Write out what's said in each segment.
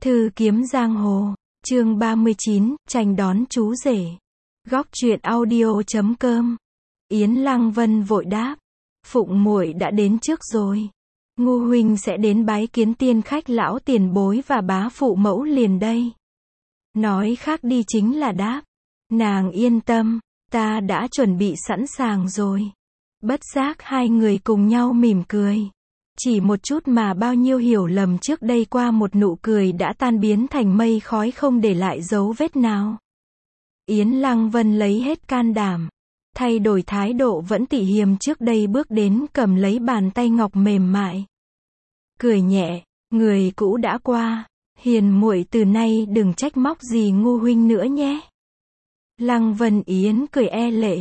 Thư kiếm giang hồ, chương 39, tranh đón chú rể. Góc truyện audio.com. Yến Lăng Vân vội đáp, Phụng muội đã đến trước rồi. Ngu huynh sẽ đến bái kiến tiên khách lão tiền bối và bá phụ mẫu liền đây. Nói khác đi chính là đáp, nàng yên tâm, ta đã chuẩn bị sẵn sàng rồi. Bất giác hai người cùng nhau mỉm cười. Chỉ một chút mà bao nhiêu hiểu lầm trước đây qua một nụ cười đã tan biến thành mây khói không để lại dấu vết nào. Yến Lăng Vân lấy hết can đảm, thay đổi thái độ vẫn tỉ hiềm trước đây bước đến cầm lấy bàn tay ngọc mềm mại. Cười nhẹ, người cũ đã qua, hiền muội từ nay đừng trách móc gì ngu huynh nữa nhé. Lăng Vân Yến cười e lệ,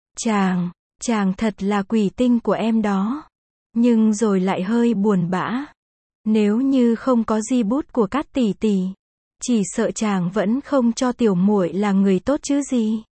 chàng thật là quỷ tinh của em đó. Nhưng rồi lại hơi buồn bã. Nếu như không có di bút của Cát tỷ tỷ, chỉ sợ chàng vẫn không cho tiểu muội là người tốt chứ gì.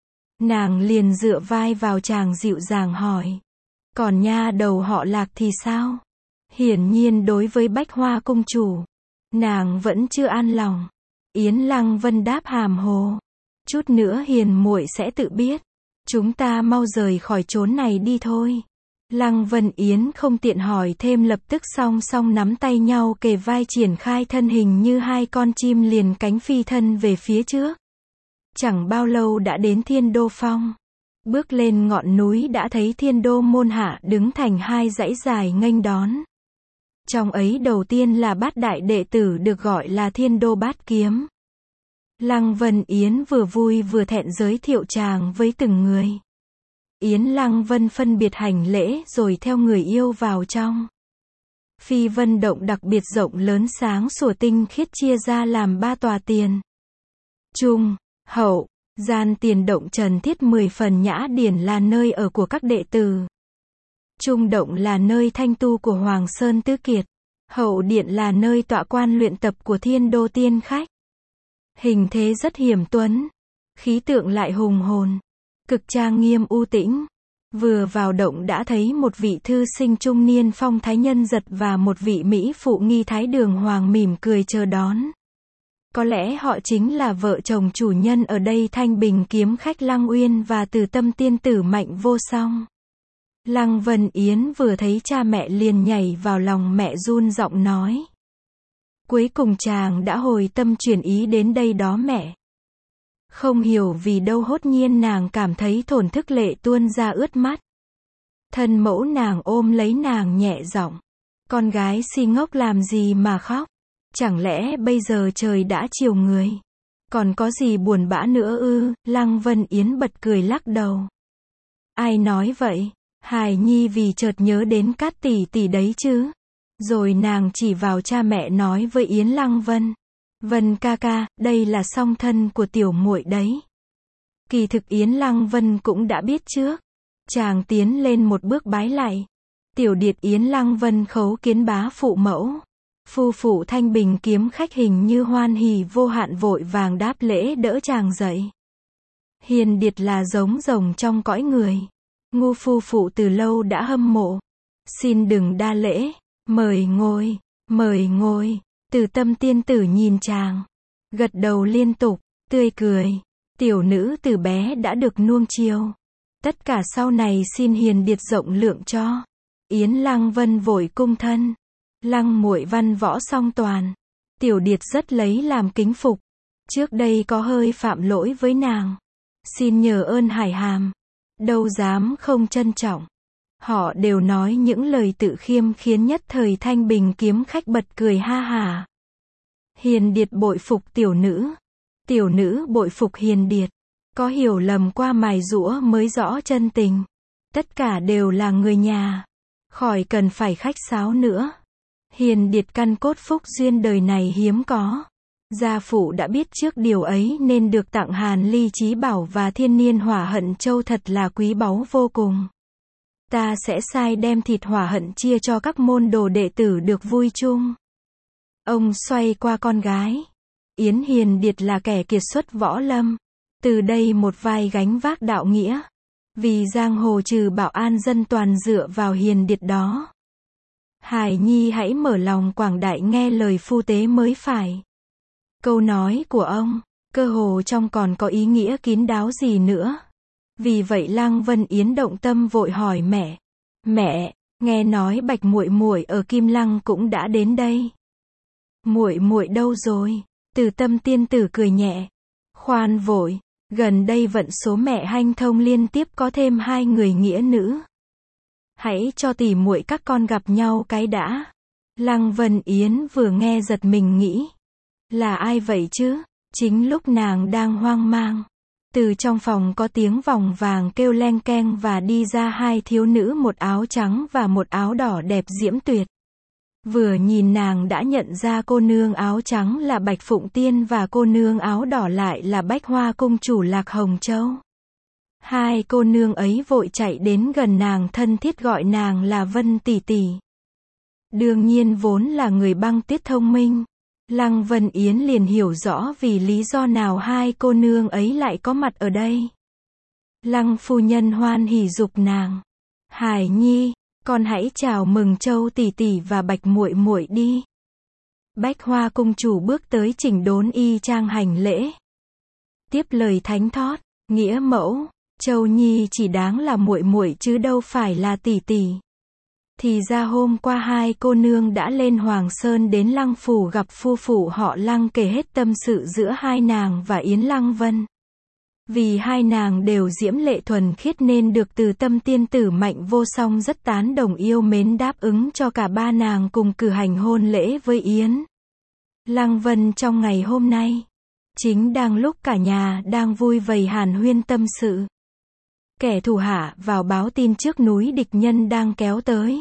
Nàng liền dựa vai vào chàng dịu dàng hỏi, còn nha đầu họ Lạc thì sao? Hiển nhiên đối với Bách Hoa công chủ, nàng vẫn chưa an lòng. Yến Lăng Vân đáp hàm hồ, chút nữa hiền muội sẽ tự biết. Chúng ta mau rời khỏi chốn này đi thôi. Lăng Vân Yến không tiện hỏi thêm, lập tức song song nắm tay nhau kề vai triển khai thân hình như hai con chim liền cánh phi thân về phía trước. Chẳng bao lâu đã đến Thiên Đô Phong. Bước lên ngọn núi đã thấy Thiên Đô môn hạ đứng thành hai dãy dài nghênh đón. Trong ấy đầu tiên là bát đại đệ tử được gọi là Thiên Đô Bát Kiếm. Lăng Vân Yến vừa vui vừa thẹn giới thiệu chàng với từng người. Yến Lăng Vân phân biệt hành lễ rồi theo người yêu vào trong. Phi vân động đặc biệt rộng lớn sáng sủa tinh khiết chia ra làm 3 tòa tiền. Trung, hậu, gian. Tiền động trần thiết 10 phần nhã điển là nơi ở của các đệ tử. Trung động là nơi thanh tu của Hoàng Sơn Tứ Kiệt. Hậu điện là nơi tọa quan luyện tập của Thiên Đô tiên khách. Hình thế rất hiểm tuấn, khí tượng lại hùng hồn, cực trang nghiêm u tĩnh. Vừa vào động đã thấy một vị thư sinh trung niên phong thái nhân giật và một vị mỹ phụ nghi thái đường hoàng mỉm cười chờ đón. Có lẽ họ chính là vợ chồng chủ nhân ở đây, Thanh Bình kiếm khách Lăng Uyên và Từ Tâm tiên tử Mạnh Vô Song. Lăng Vân Yến vừa thấy cha mẹ liền nhảy vào lòng mẹ, run giọng nói, cuối cùng chàng đã hồi tâm chuyển ý đến đây đó mẹ. Không hiểu vì đâu hốt nhiên nàng cảm thấy thổn thức, lệ tuôn ra ướt mắt. Thân mẫu nàng ôm lấy nàng nhẹ giọng, con gái si ngốc làm gì mà khóc, chẳng lẽ bây giờ trời đã chiều người, còn có gì buồn bã nữa ư? Lăng Vân Yến bật cười lắc đầu. Ai nói vậy? Hài nhi vì chợt nhớ đến Cát tỷ tỷ đấy chứ. Rồi nàng chỉ vào cha mẹ nói với Yến Lăng Vân, Vân ca ca, đây là song thân của tiểu muội đấy. Kỳ thực Yến Lăng Vân cũng đã biết trước. Chàng tiến lên một bước bái lạy. Tiểu điệt Yến Lăng Vân khấu kiến bá phụ mẫu. Phu phụ Thanh Bình kiếm khách hình như hoan hỉ vô hạn vội vàng đáp lễ đỡ chàng dậy. Hiền điệt là giống rồng trong cõi người. Ngu phu phụ từ lâu đã hâm mộ. Xin đừng đa lễ, mời ngồi, mời ngồi. Từ Tâm tiên tử nhìn chàng, gật đầu liên tục, tươi cười. Tiểu nữ từ bé đã được nuông chiều. Tất cả sau này xin hiền điệt rộng lượng cho. Yến Lăng Vân vội cung thân. Lăng muội văn võ song toàn. Tiểu điệt rất lấy làm kính phục. Trước đây có hơi phạm lỗi với nàng. Xin nhờ ơn hải hàm. Đâu dám không trân trọng. Họ đều nói những lời tự khiêm khiến nhất thời Thanh Bình kiếm khách bật cười ha hả. Hiền điệt bội phục tiểu nữ bội phục hiền điệt. Có hiểu lầm qua mài giũa mới rõ chân tình. Tất cả đều là người nhà, khỏi cần phải khách sáo nữa. Hiền điệt căn cốt phúc duyên đời này hiếm có. Gia phụ đã biết trước điều ấy nên được tặng Hàn Ly Chí Bảo và Thiên Niên Hỏa Hận Châu, thật là quý báu vô cùng. Ta sẽ sai đem thịt hỏa hận chia cho các môn đồ đệ tử được vui chung. Ông xoay qua con gái. Yến hiền điệt là kẻ kiệt xuất võ lâm. Từ đây một vai gánh vác đạo nghĩa. Vì giang hồ trừ bảo an dân toàn dựa vào hiền điệt đó. Hải nhi hãy mở lòng quảng đại nghe lời phu tế mới phải. Câu nói của ông, cơ hồ trong còn có ý nghĩa kín đáo gì nữa. Vì vậy Lăng Vân Yến động tâm vội hỏi mẹ. Mẹ, nghe nói Bạch muội muội ở Kim Lăng cũng đã đến đây. Muội muội đâu rồi? Từ Tâm tiên tử cười nhẹ. Khoan vội, gần đây vận số mẹ hanh thông liên tiếp có thêm 2 người nghĩa nữ. Hãy cho tỷ muội các con gặp nhau cái đã. Lăng Vân Yến vừa nghe giật mình nghĩ. Là ai vậy chứ? Chính lúc nàng đang hoang mang. Từ trong phòng có tiếng vòng vàng kêu leng keng và đi ra 2 thiếu nữ một áo trắng và một áo đỏ đẹp diễm tuyệt. Vừa nhìn nàng đã nhận ra cô nương áo trắng là Bạch Phụng Tiên và cô nương áo đỏ lại là Bách Hoa Cung chủ Lạc Hồng Châu. 2 cô nương ấy vội chạy đến gần nàng thân thiết gọi nàng là Vân tỷ tỷ. Đương nhiên vốn là người băng tuyết thông minh. Lăng Vân Yến liền hiểu rõ vì lý do nào 2 cô nương ấy lại có mặt ở đây. Lăng phu nhân hoan hỉ giục nàng. Hải Nhi, con hãy chào mừng Châu tỷ tỷ và Bạch muội muội đi. Bách Hoa cung chủ bước tới chỉnh đốn y trang hành lễ. Tiếp lời thánh thót, nghĩa mẫu, Châu Nhi chỉ đáng là muội muội chứ đâu phải là tỷ tỷ. Thì ra hôm qua 2 cô nương đã lên Hoàng Sơn đến Lăng phủ gặp phu phụ họ Lăng kể hết tâm sự giữa 2 nàng và Yến Lăng Vân. Vì 2 nàng đều diễm lệ thuần khiết nên được Từ Tâm tiên tử Mạnh Vô Song rất tán đồng yêu mến đáp ứng cho cả 3 nàng cùng cử hành hôn lễ với Yến Lăng Vân trong ngày hôm nay. Chính đang lúc cả nhà đang vui vầy hàn huyên tâm sự. Kẻ thù hạ vào báo tin trước núi địch nhân đang kéo tới.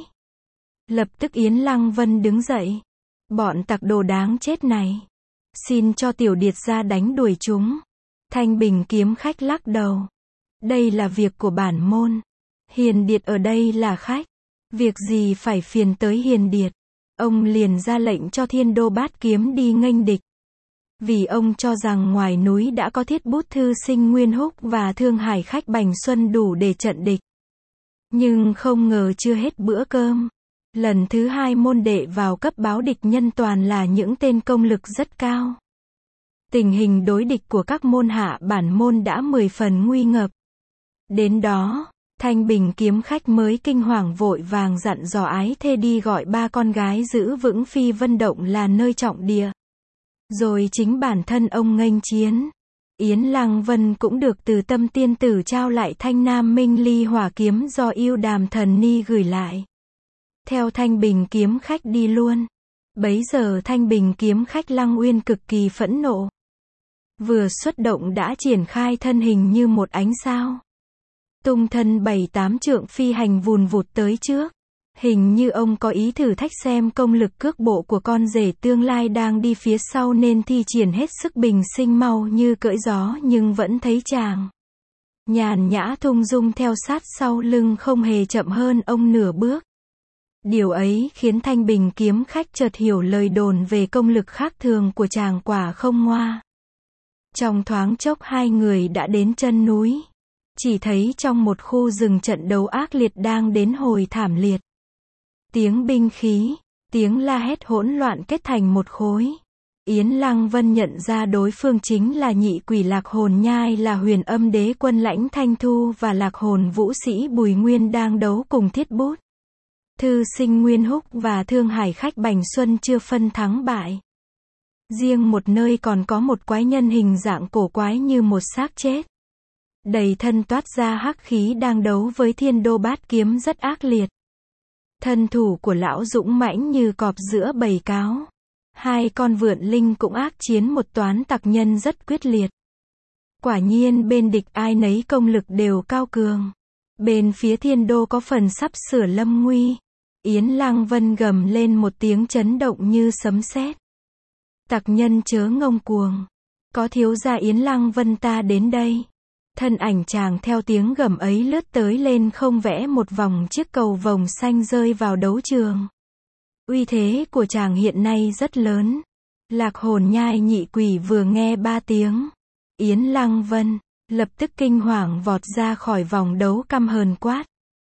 Lập tức Yến Lăng Vân đứng dậy. Bọn tặc đồ đáng chết này. Xin cho tiểu điệt ra đánh đuổi chúng. Thanh Bình kiếm khách lắc đầu. Đây là việc của bản môn. Hiền điệt ở đây là khách. Việc gì phải phiền tới hiền điệt. Ông liền ra lệnh cho Thiên Đô Bát Kiếm đi nghênh địch. Vì ông cho rằng ngoài núi đã có Thiết Bút thư sinh Nguyên Húc và Thương Hải khách Bành Xuân đủ để trận địch. Nhưng không ngờ chưa hết bữa cơm. Lần thứ 2 môn đệ vào cấp báo địch nhân toàn là những tên công lực rất cao. Tình hình đối địch của các môn hạ bản môn đã 10 phần nguy ngập. Đến đó, Thanh Bình kiếm khách mới kinh hoàng vội vàng dặn dò ái thê đi gọi 3 con gái giữ vững Phi Vân Động là nơi trọng địa. Rồi chính bản thân ông nghênh chiến. Yến Lăng Vân cũng được Từ Tâm tiên tử trao lại thanh Nam Minh Ly hỏa kiếm do Yêu Đàm Thần Ni gửi lại. Theo Thanh Bình kiếm khách đi luôn. Bấy giờ Thanh Bình kiếm khách Lăng Uyên cực kỳ phẫn nộ. Vừa xuất động đã triển khai thân hình như một ánh sao. Tung thân 7-8 trượng phi hành vùn vụt tới trước. Hình như ông có ý thử thách xem công lực cước bộ của con rể tương lai đang đi phía sau nên thi triển hết sức bình sinh mau như cưỡi gió nhưng vẫn thấy chàng nhàn nhã thung dung theo sát sau lưng không hề chậm hơn ông nửa bước. Điều ấy khiến Thanh Bình kiếm khách chợt hiểu lời đồn về công lực khác thường của chàng quả không ngoa. Trong thoáng chốc 2 người đã đến chân núi. Chỉ thấy trong một khu rừng trận đấu ác liệt đang đến hồi thảm liệt. Tiếng binh khí, tiếng la hét hỗn loạn kết thành một khối. Yến Lăng Vân nhận ra đối phương chính là nhị quỷ Lạc Hồn Nhai là Huyền Âm Đế quân Lãnh Thanh Thu và Lạc Hồn Vũ sĩ Bùi Nguyên đang đấu cùng Thiết Bút thư sinh Nguyên Húc và Thương Hải khách Bành Xuân chưa phân thắng bại. Riêng một nơi còn có một quái nhân hình dạng cổ quái như một xác chết. Đầy thân toát ra hắc khí đang đấu với Thiên Đô Bát Kiếm rất ác liệt. Thân thủ của lão dũng mãnh như cọp giữa bầy cáo. 2 con vượn linh cũng ác chiến một toán tặc nhân rất quyết liệt. Quả nhiên bên địch ai nấy công lực đều cao cường. Bên phía Thiên Đô có phần sắp sửa lâm nguy. Yến Lăng Vân gầm lên một tiếng chấn động như sấm sét. Tặc nhân chớ ngông cuồng. Có thiếu gia Yến Lăng Vân ta đến đây. Thân ảnh chàng theo tiếng gầm ấy lướt tới lên không vẽ một vòng chiếc cầu vồng xanh rơi vào đấu trường. Uy thế của chàng hiện nay rất lớn. Lạc Hồn Nhai nhị quỷ vừa nghe 3 tiếng Yến Lăng Vân, lập tức kinh hoàng vọt ra khỏi vòng đấu căm hờn quát.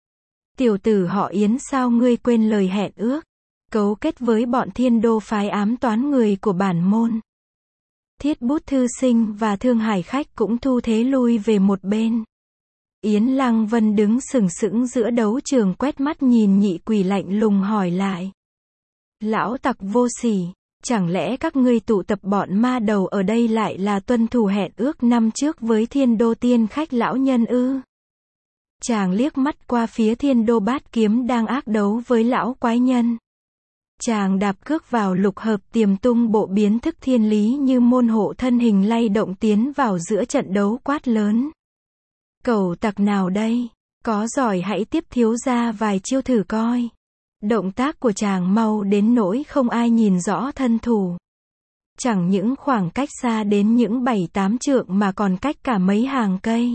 Tiểu tử họ Yến sao ngươi quên lời hẹn ước, cấu kết với bọn Thiên Đô phái ám toán người của bản môn. Thiết Bút thư sinh và Thương Hải khách cũng thu thế lui về một bên. Yến Lăng Vân đứng sừng sững giữa đấu trường quét mắt nhìn nhị quỷ lạnh lùng hỏi lại. Lão tặc vô sỉ, chẳng lẽ các ngươi tụ tập bọn ma đầu ở đây lại là tuân thủ hẹn ước năm trước với Thiên Đô Tiên khách lão nhân ư? Chàng liếc mắt qua phía Thiên Đô Bát Kiếm đang ác đấu với lão quái nhân. Chàng đạp cước vào lục hợp tiềm tung bộ biến thức thiên lý như môn hộ thân hình lay động tiến vào giữa trận đấu quát lớn. Cẩu tặc nào đây? Có giỏi hãy tiếp thiếu gia vài chiêu thử coi. Động tác của chàng mau đến nỗi không ai nhìn rõ thân thủ. Chẳng những khoảng cách xa đến những 7-8 trượng mà còn cách cả mấy hàng cây.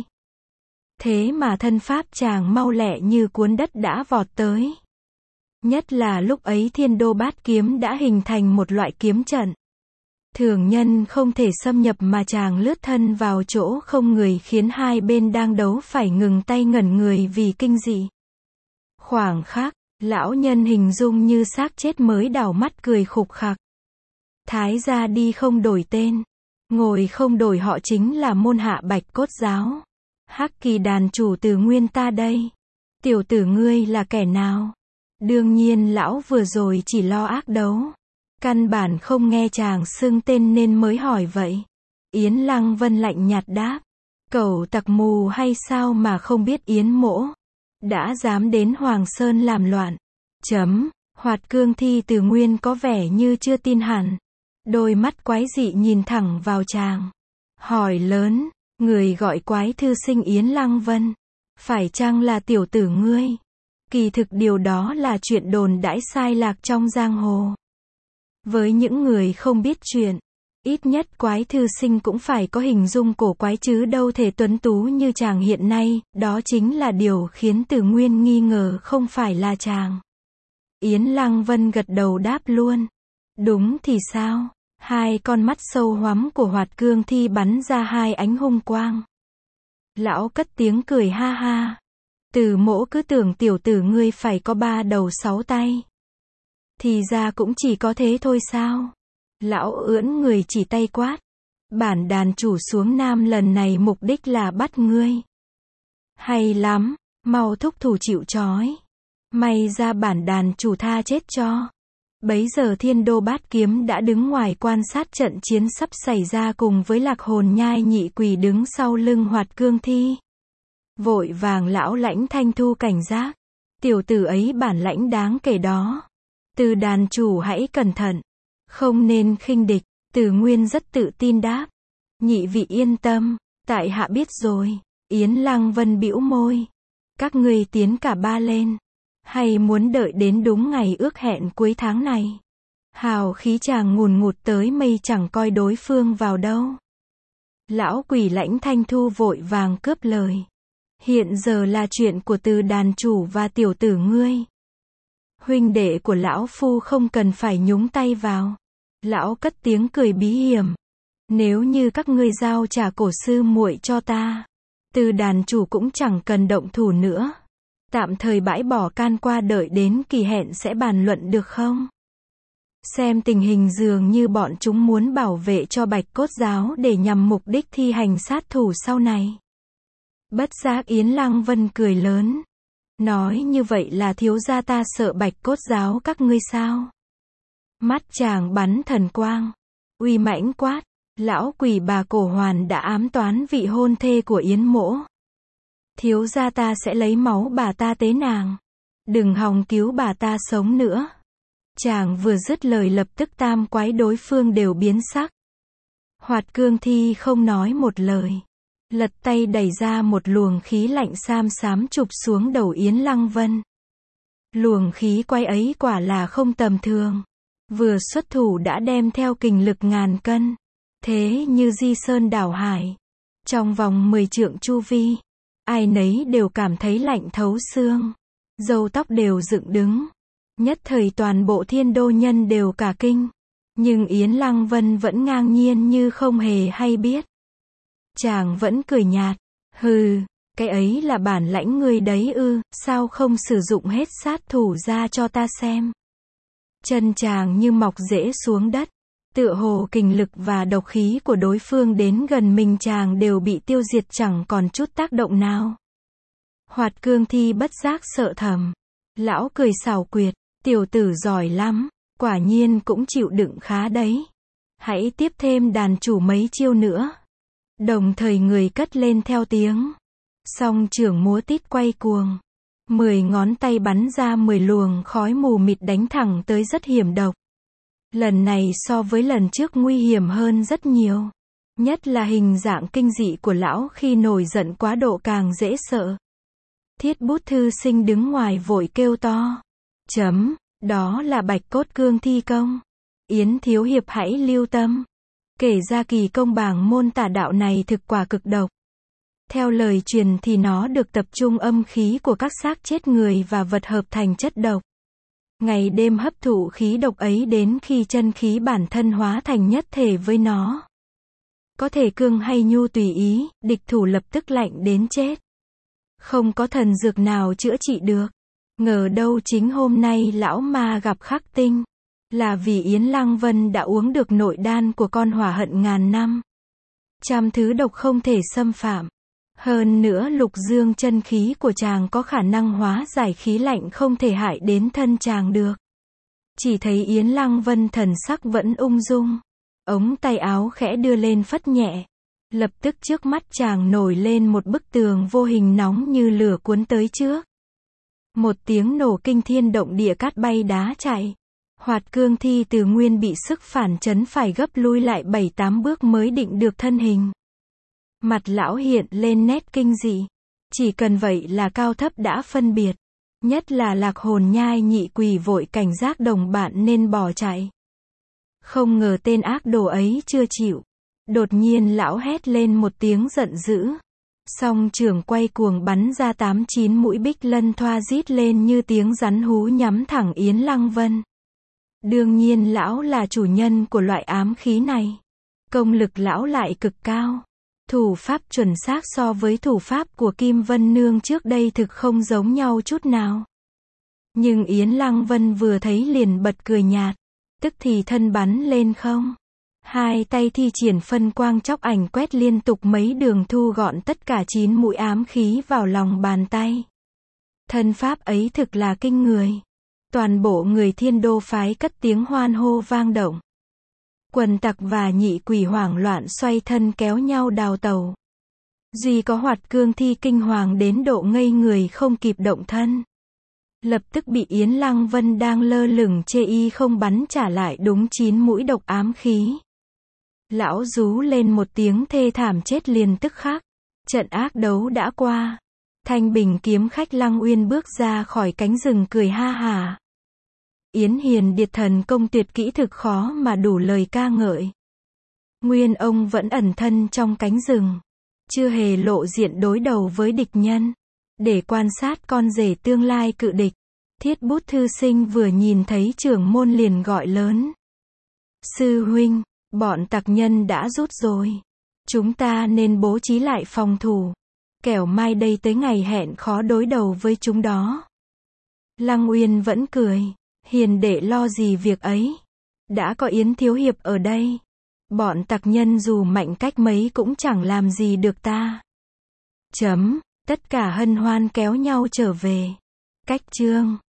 Thế mà thân pháp chàng mau lẹ như cuốn đất đã vọt tới. Nhất là lúc ấy Thiên Đô Bát Kiếm đã hình thành một loại kiếm trận. Thường nhân không thể xâm nhập mà chàng lướt thân vào chỗ không người khiến hai bên đang đấu phải ngừng tay ngẩn người vì kinh dị. Khoảng khắc, lão nhân hình dung như xác chết mới đảo mắt cười khục khặc. Thái gia đi không đổi tên, ngồi không đổi họ chính là môn hạ Bạch Cốt giáo. Hắc Kỳ đàn chủ Từ Nguyên ta đây. Tiểu tử ngươi là kẻ nào? Đương nhiên lão vừa rồi chỉ lo ác đấu. Căn bản không nghe chàng xưng tên nên mới hỏi vậy. Yến Lăng Vân lạnh nhạt đáp. Cẩu tặc mù hay sao mà không biết Yến mỗ? Đã dám đến Hoàng Sơn làm loạn. Hoạt Cương Thi Từ Nguyên có vẻ như chưa tin hẳn. Đôi mắt quái dị nhìn thẳng vào chàng. Hỏi lớn, người gọi quái thư sinh Yến Lăng Vân. Phải chăng là tiểu tử ngươi? Kỳ thực điều đó là chuyện đồn đãi sai lạc trong giang hồ. Với những người không biết chuyện, ít nhất quái thư sinh cũng phải có hình dung cổ quái chứ đâu thể tuấn tú như chàng hiện nay, đó chính là điều khiến Từ Nguyên nghi ngờ không phải là chàng. Yến Lăng Vân gật đầu đáp luôn. Đúng thì sao? Hai con mắt sâu hoắm của Hoạt Cương Thi bắn ra hai ánh hung quang. Lão cất tiếng cười ha ha. Từ mỗ cứ tưởng tiểu tử ngươi phải có 3 đầu 6 tay. Thì ra cũng chỉ có thế thôi sao? Lão ưỡn người chỉ tay quát. Bản đàn chủ xuống Nam lần này mục đích là bắt ngươi. Hay lắm, mau thúc thủ chịu trói. May ra bản đàn chủ tha chết cho. Bấy giờ Thiên Đô Bát Kiếm đã đứng ngoài quan sát trận chiến sắp xảy ra cùng với Lạc Hồn Nhai nhị quỷ đứng sau lưng Hoạt Cương Thi. Vội vàng lão lãnh thanh thu cảnh giác. Tiểu tử ấy bản lãnh đáng kể đó. Từ đàn chủ hãy cẩn thận. Không nên khinh địch. Từ Nguyên rất tự tin đáp. Nhị vị yên tâm. Tại hạ biết rồi. Yến Lăng Vân bĩu môi. Các ngươi tiến cả ba lên. Hay muốn đợi đến đúng ngày ước hẹn cuối tháng này? Hào khí chàng ngùn ngụt tới mây chẳng coi đối phương vào đâu. Lão quỷ lãnh thanh thu vội vàng cướp lời. Hiện giờ là chuyện của Từ đàn chủ và tiểu tử ngươi. Huynh đệ của lão phu không cần phải nhúng tay vào. Lão cất tiếng cười bí hiểm. Nếu như các ngươi giao trả cổ sư muội cho ta, Từ đàn chủ cũng chẳng cần động thủ nữa. Tạm thời bãi bỏ can qua đợi đến kỳ hẹn sẽ bàn luận được không? Xem tình hình dường như bọn chúng muốn bảo vệ cho Bạch Cốt giáo để nhằm mục đích thi hành sát thủ sau này. Bất giác Yến Lăng Vân cười lớn. Nói như vậy là thiếu gia ta sợ Bạch Cốt giáo các ngươi sao? Mắt chàng bắn thần quang. Uy mãnh quát. Lão quỷ bà Cổ Hoàn đã ám toán vị hôn thê của Yến mỗ. Thiếu gia ta sẽ lấy máu bà ta tế nàng. Đừng hòng cứu bà ta sống nữa. Chàng vừa dứt lời lập tức tam quái đối phương đều biến sắc. Hoạt Cương Thi không nói một lời. Lật tay đẩy ra một luồng khí lạnh xám xám chụp xuống đầu Yến Lăng Vân. Luồng khí quái ấy quả là không tầm thường. Vừa xuất thủ đã đem theo kình lực ngàn cân. Thế như di sơn đảo hải. Trong vòng 10 trượng chu vi, ai nấy đều cảm thấy lạnh thấu xương. Râu tóc đều dựng đứng. Nhất thời toàn bộ Thiên Đô nhân đều cả kinh. Nhưng Yến Lăng Vân vẫn ngang nhiên như không hề hay biết. Chàng vẫn cười nhạt. Hừ, cái ấy là bản lãnh ngươi đấy ư, sao không sử dụng hết sát thủ ra cho ta xem. Chân chàng như mọc rễ xuống đất. Tựa hồ kình lực và độc khí của đối phương đến gần mình chàng đều bị tiêu diệt chẳng còn chút tác động nào. Hoạt Cương Thi bất giác sợ thầm. Lão cười xảo quyệt, tiểu tử giỏi lắm, quả nhiên cũng chịu đựng khá đấy. Hãy tiếp thêm đàn chủ mấy chiêu nữa. Đồng thời người cất lên theo tiếng. Song trưởng múa tít quay cuồng. 10 ngón tay bắn ra 10 luồng khói mù mịt đánh thẳng tới rất hiểm độc. Lần này so với lần trước nguy hiểm hơn rất nhiều. Nhất là hình dạng kinh dị của lão khi nổi giận quá độ càng dễ sợ. Thiết Bút thư sinh đứng ngoài vội kêu to. Đó là Bạch Cốt Cương Thi công. Yến thiếu hiệp hãy lưu tâm. Kể ra kỳ công bảng môn tả đạo này thực quả cực độc. Theo lời truyền thì nó được tập trung âm khí của các xác chết người và vật hợp thành chất độc. Ngày đêm hấp thụ khí độc ấy đến khi chân khí bản thân hóa thành nhất thể với nó. Có thể cương hay nhu tùy ý, địch thủ lập tức lạnh đến chết. Không có thần dược nào chữa trị được. Ngờ đâu chính hôm nay lão ma gặp khắc tinh. Là vì Yến Lăng Vân đã uống được nội đan của con hỏa hận ngàn năm. Trăm thứ độc không thể xâm phạm. Hơn nữa lục dương chân khí của chàng có khả năng hóa giải khí lạnh không thể hại đến thân chàng được. Chỉ thấy Yến Lăng Vân thần sắc vẫn ung dung. Ống tay áo khẽ đưa lên phất nhẹ. Lập tức trước mắt chàng nổi lên một bức tường vô hình nóng như lửa cuốn tới trước. Một tiếng nổ kinh thiên động địa cát bay đá chạy. Hoạt Cương Thi từ nguyên bị sức phản chấn phải gấp lui lại 7-8 bước mới định được thân hình. Mặt lão hiện lên nét kinh dị. Chỉ cần vậy là cao thấp đã phân biệt. Nhất là Lạc Hồn Nhai Nhị Quỷ vội cảnh giác đồng bạn nên bỏ chạy. Không ngờ tên ác đồ ấy chưa chịu. Đột nhiên lão hét lên một tiếng giận dữ. Song trường quay cuồng bắn ra 8-9 mũi bích lân thoa rít lên như tiếng rắn hú nhắm thẳng Yến Lăng Vân. Đương nhiên lão là chủ nhân của loại ám khí này. Công lực lão lại cực cao. Thủ pháp chuẩn xác so với thủ pháp của Kim Vân Nương trước đây thực không giống nhau chút nào. Nhưng Yến Lăng Vân vừa thấy liền bật cười nhạt. Tức thì thân bắn lên không. Hai tay thi triển phân quang chóc ảnh quét liên tục mấy đường thu gọn tất cả 9 mũi ám khí vào lòng bàn tay. Thân pháp ấy thực là kinh người. Toàn bộ người Thiên Đô phái cất tiếng hoan hô vang động. Quần tặc và nhị quỷ hoảng loạn xoay thân kéo nhau đào tẩu. Duy có Hoạt Cương Thi kinh hoàng đến độ ngây người không kịp động thân. Lập tức bị Yến Lăng Vân đang lơ lửng chê y không bắn trả lại đúng 9 mũi độc ám khí. Lão rú lên một tiếng thê thảm chết liền tức khắc. Trận ác đấu đã qua. Thanh Bình kiếm khách Lăng Uyên bước ra khỏi cánh rừng cười ha hả. Yến Hiền Điệt thần công tuyệt kỹ thực khó mà đủ lời ca ngợi. Nguyên ông vẫn ẩn thân trong cánh rừng. Chưa hề lộ diện đối đầu với địch nhân. Để quan sát con rể tương lai cự địch. Thiết Bút thư sinh vừa nhìn thấy trưởng môn liền gọi lớn. Sư huynh, bọn tặc nhân đã rút rồi. Chúng ta nên bố trí lại phòng thủ. Kẻo mai đây tới ngày hẹn khó đối đầu với chúng đó. Lăng Uyên vẫn cười. Hiền đệ lo gì việc ấy. Đã có Yến thiếu hiệp ở đây. Bọn tặc nhân dù mạnh cách mấy cũng chẳng làm gì được ta. Tất cả hân hoan kéo nhau trở về. Cách chương